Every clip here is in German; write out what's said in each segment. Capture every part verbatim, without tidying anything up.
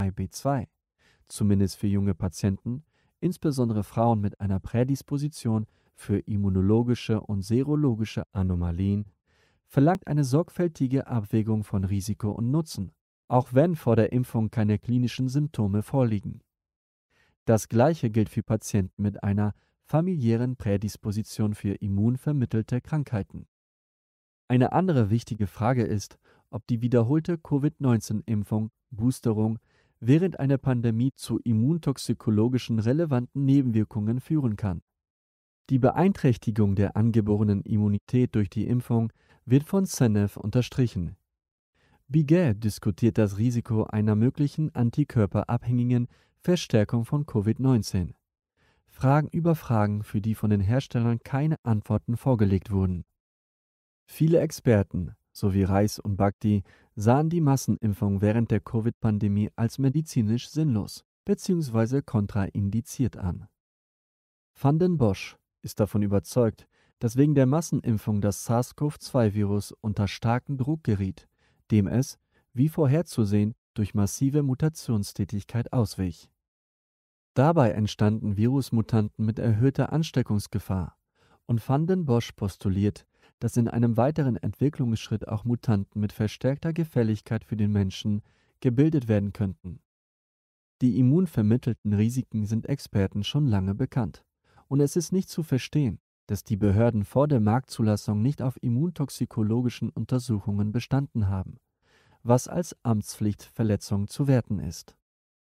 I B zwei, zumindest für junge Patienten, insbesondere Frauen mit einer Prädisposition für immunologische und serologische Anomalien, verlangt eine sorgfältige Abwägung von Risiko und Nutzen, auch wenn vor der Impfung keine klinischen Symptome vorliegen. Das Gleiche gilt für Patienten mit einer familiären Prädisposition für immunvermittelte Krankheiten. Eine andere wichtige Frage ist, ob die wiederholte Covid neunzehn Impfung, Boosterung, während einer Pandemie zu immuntoxikologischen relevanten Nebenwirkungen führen kann. Die Beeinträchtigung der angeborenen Immunität durch die Impfung wird von Seneff unterstrichen. Biguet diskutiert das Risiko einer möglichen antikörperabhängigen Verstärkung von Covid neunzehn. Fragen über Fragen, für die von den Herstellern keine Antworten vorgelegt wurden. Viele Experten, sowie Reis und Bhakti, sahen die Massenimpfung während der Covid-Pandemie als medizinisch sinnlos bzw. kontraindiziert an. Van den Bosch ist davon überzeugt, dass wegen der Massenimpfung das SARS-CoV zwei Virus unter starken Druck geriet, dem es, wie vorherzusehen, durch massive Mutationstätigkeit auswich. Dabei entstanden Virusmutanten mit erhöhter Ansteckungsgefahr, und Van den Bosch postuliert, dass in einem weiteren Entwicklungsschritt auch Mutanten mit verstärkter Gefälligkeit für den Menschen gebildet werden könnten. Die immunvermittelten Risiken sind Experten schon lange bekannt, und es ist nicht zu verstehen, dass die Behörden vor der Marktzulassung nicht auf immuntoxikologischen Untersuchungen bestanden haben, was als Amtspflichtverletzung zu werten ist.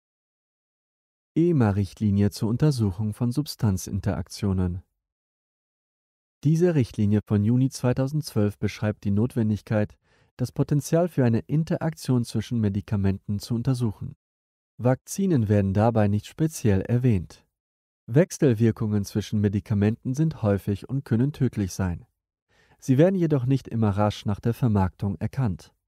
E M A-Richtlinie zur Untersuchung von Substanzinteraktionen. Diese Richtlinie von Juni zweitausendzwölf beschreibt die Notwendigkeit, das Potenzial für eine Interaktion zwischen Medikamenten zu untersuchen. Vakzinen werden dabei nicht speziell erwähnt. Wechselwirkungen zwischen Medikamenten sind häufig und können tödlich sein. Sie werden jedoch nicht immer rasch nach der Vermarktung erkannt.